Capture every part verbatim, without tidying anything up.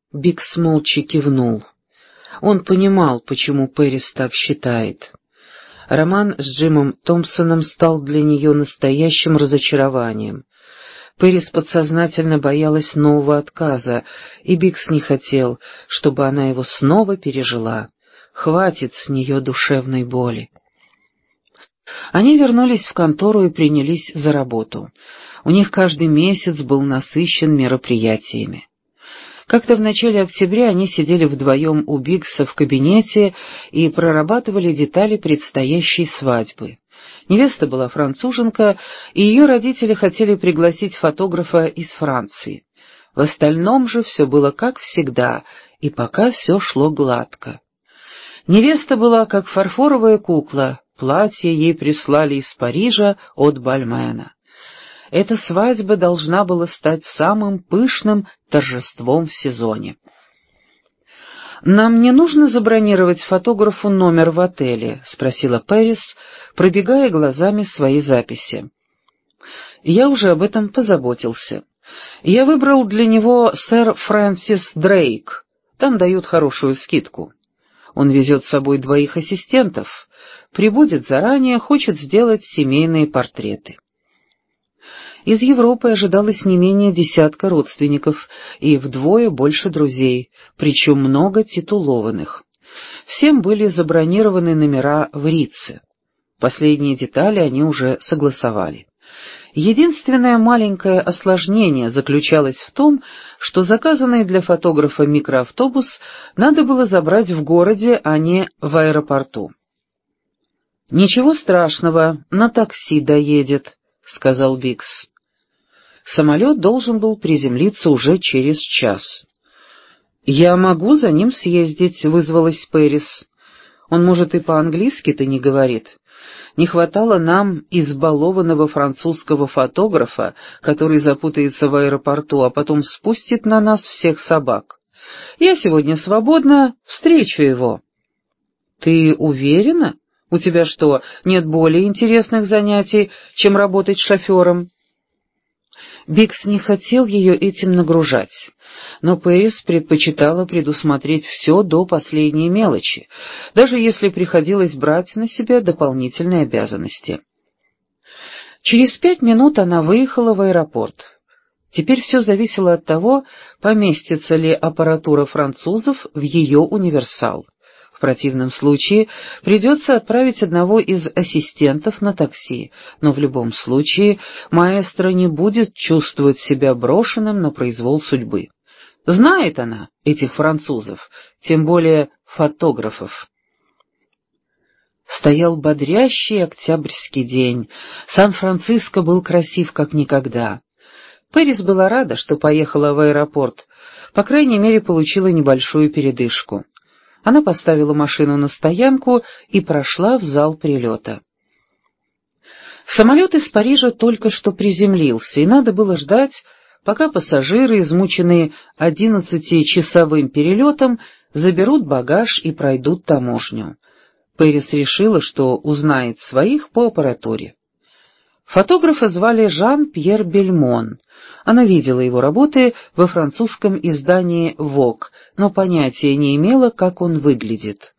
Бикс молча кивнул. Он понимал, почему Пэрис так считает. Роман с Джимом Томпсоном стал для нее настоящим разочарованием. Пэрис подсознательно боялась нового отказа, и Бикс не хотел, чтобы она его снова пережила. Хватит с нее душевной боли. Они вернулись в контору и принялись за работу. У них каждый месяц был насыщен мероприятиями. Как-то в начале октября они сидели вдвоем у Бикса в кабинете и прорабатывали детали предстоящей свадьбы. Невеста была француженка, и ее родители хотели пригласить фотографа из Франции. В остальном же все было как всегда, и пока все шло гладко. Невеста была как фарфоровая кукла, платье ей прислали из Парижа от Бальмена. Эта свадьба должна была стать самым пышным торжеством в сезоне. «Нам не нужно забронировать фотографу номер в отеле?» — спросила Пэрис, пробегая глазами свои записи. «Я уже об этом позаботился. Я выбрал для него сэр Фрэнсис Дрейк. Там дают хорошую скидку. Он везет с собой двоих ассистентов, прибудет заранее, хочет сделать семейные портреты». Из Европы ожидалось не менее десятка родственников и вдвое больше друзей, причем много титулованных. Всем были забронированы номера в Ритце. Последние детали они уже согласовали. Единственное маленькое осложнение заключалось в том, что заказанный для фотографа микроавтобус надо было забрать в городе, а не в аэропорту. «Ничего страшного, на такси доедет», — сказал Бикс. Самолет должен был приземлиться уже через час. «Я могу за ним съездить», — вызвалась Пэрис. «Он, может, и по-английски-то не говорит. Не хватало нам избалованного французского фотографа, который запутается в аэропорту, а потом спустит на нас всех собак. Я сегодня свободна, встречу его». «Ты уверена? У тебя что, нет более интересных занятий, чем работать шофером?» Бикс не хотел ее этим нагружать, но Пэрис предпочитала предусмотреть все до последней мелочи, даже если приходилось брать на себя дополнительные обязанности. Через пять минут она выехала в аэропорт. Теперь все зависело от того, поместится ли аппаратура французов в ее универсал. В противном случае придется отправить одного из ассистентов на такси, но в любом случае маэстро не будет чувствовать себя брошенным на произвол судьбы. Знает она этих французов, тем более фотографов. Стоял бодрящий октябрьский день. Сан-Франциско был красив как никогда. Пэрис была рада, что поехала в аэропорт, по крайней мере, получила небольшую передышку. Она поставила машину на стоянку и прошла в зал прилета. Самолет из Парижа только что приземлился, и надо было ждать, пока пассажиры, измученные одиннадцатичасовым перелетом, заберут багаж и пройдут таможню. Пэрис решила, что узнает своих по аппаратуре. Фотографа звали Жан-Пьер Бельмон. Она видела его работы во французском издании Vogue, но понятия не имела, как он выглядит.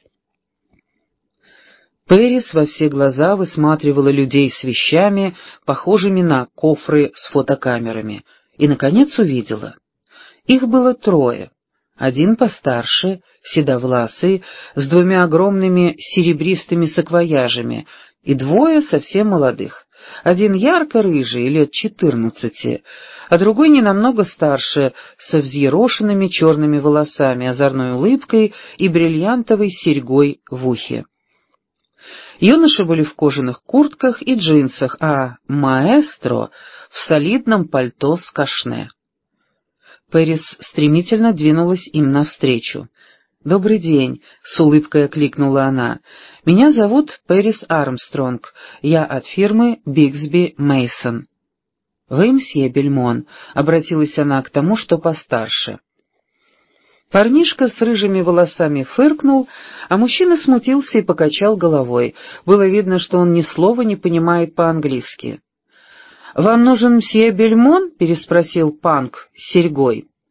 Пэрис во все глаза высматривала людей с вещами, похожими на кофры с фотокамерами, и, наконец, увидела. Их было трое. Один постарше, седовласый, с двумя огромными серебристыми саквояжами, и двое совсем молодых. Один ярко-рыжий, лет четырнадцати, а другой ненамного старше, со взъерошенными черными волосами, озорной улыбкой и бриллиантовой серьгой в ухе. Юноши были в кожаных куртках и джинсах, а маэстро — в солидном пальто с кашне. Пэрис стремительно двинулась им навстречу. «Добрый день», — с улыбкой окликнула она. «Меня зовут Пэрис Армстронг. Я от фирмы Бигсби Мейсон». «Вы, мсье Бельмон», — обратилась она к тому, что постарше. Парнишка с рыжими волосами фыркнул, а мужчина смутился и покачал головой. Было видно, что он ни слова не понимает по-английски. «Вам нужен мсье Бельмон?» — переспросил Панк с серьгой.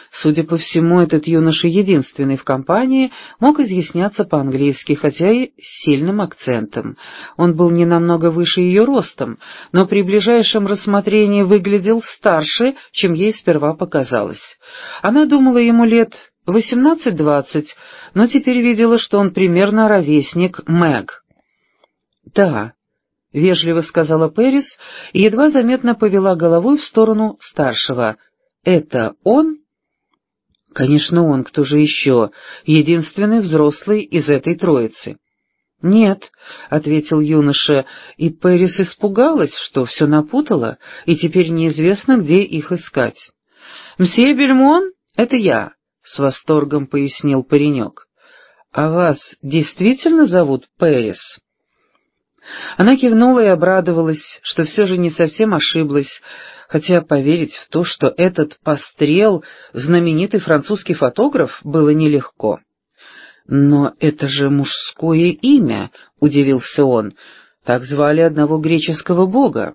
Судя по всему, этот юноша, единственный в компании, мог изъясняться по-английски, хотя и с сильным акцентом. Он был не намного выше ее ростом, но при ближайшем рассмотрении выглядел старше, чем ей сперва показалось. Она думала, ему лет восемнадцать-двадцать, но теперь видела, что он примерно ровесник Мэг. «Да», — вежливо сказала Пэрис и едва заметно повела головой в сторону старшего. «Это он?» «Конечно он, кто же еще? Единственный взрослый из этой троицы». «Нет», — ответил юноша, и Пэрис испугалась, что все напутала, и теперь неизвестно, где их искать. «Мсье Бельмон, это я», — с восторгом пояснил паренек. «А вас действительно зовут Пэрис?» Она кивнула и обрадовалась, что все же не совсем ошиблась, хотя поверить в то, что этот пострел — знаменитый французский фотограф, было нелегко. «Но это же мужское имя», — удивился он, — «так звали одного греческого бога».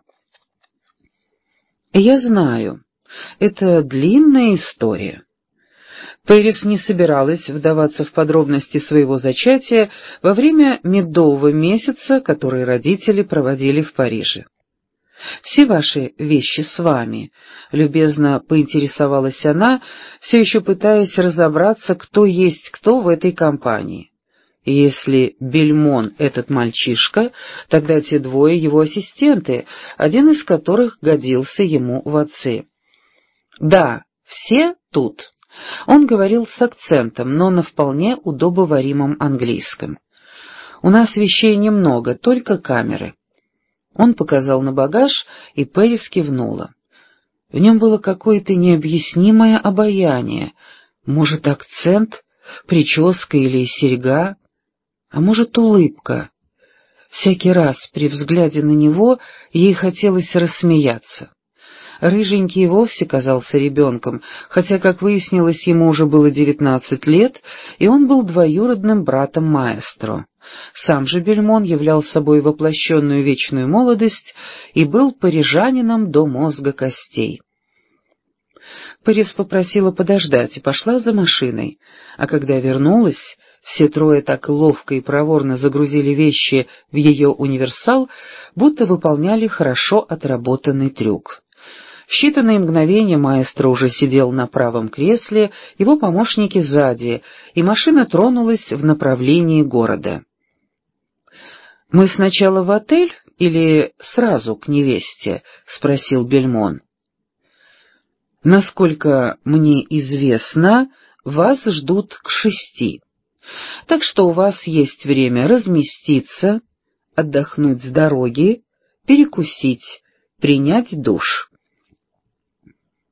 «Я знаю, это длинная история». Пэрис не собиралась вдаваться в подробности своего зачатия во время медового месяца, который родители проводили в Париже. «Все ваши вещи с вами?» — любезно поинтересовалась она, все еще пытаясь разобраться, кто есть кто в этой компании. Если Бельмон — этот мальчишка, тогда те двое его ассистенты, один из которых годился ему в отцы. «Да, все тут». Он говорил с акцентом, но на вполне удобоваримом английском. «У нас вещей немного, только камеры». Он показал на багаж, и Пэрис кивнула. В нем было какое-то необъяснимое обаяние. Может, акцент, прическа или серьга, а может, улыбка. Всякий раз при взгляде на него ей хотелось рассмеяться. Рыженький и вовсе казался ребенком, хотя, как выяснилось, ему уже было девятнадцать лет, и он был двоюродным братом маэстро. Сам же Бельмон являл собой воплощенную вечную молодость и был парижанином до мозга костей. Пэрис попросила подождать и пошла за машиной, а когда вернулась, все трое так ловко и проворно загрузили вещи в ее универсал, будто выполняли хорошо отработанный трюк. В считанные мгновения маэстро уже сидел на правом кресле, его помощники сзади, и машина тронулась в направлении города. «Мы сначала в отель или сразу к невесте?» — спросил Бельмон. «Насколько мне известно, вас ждут к шести, так что у вас есть время разместиться, отдохнуть с дороги, перекусить, принять душ».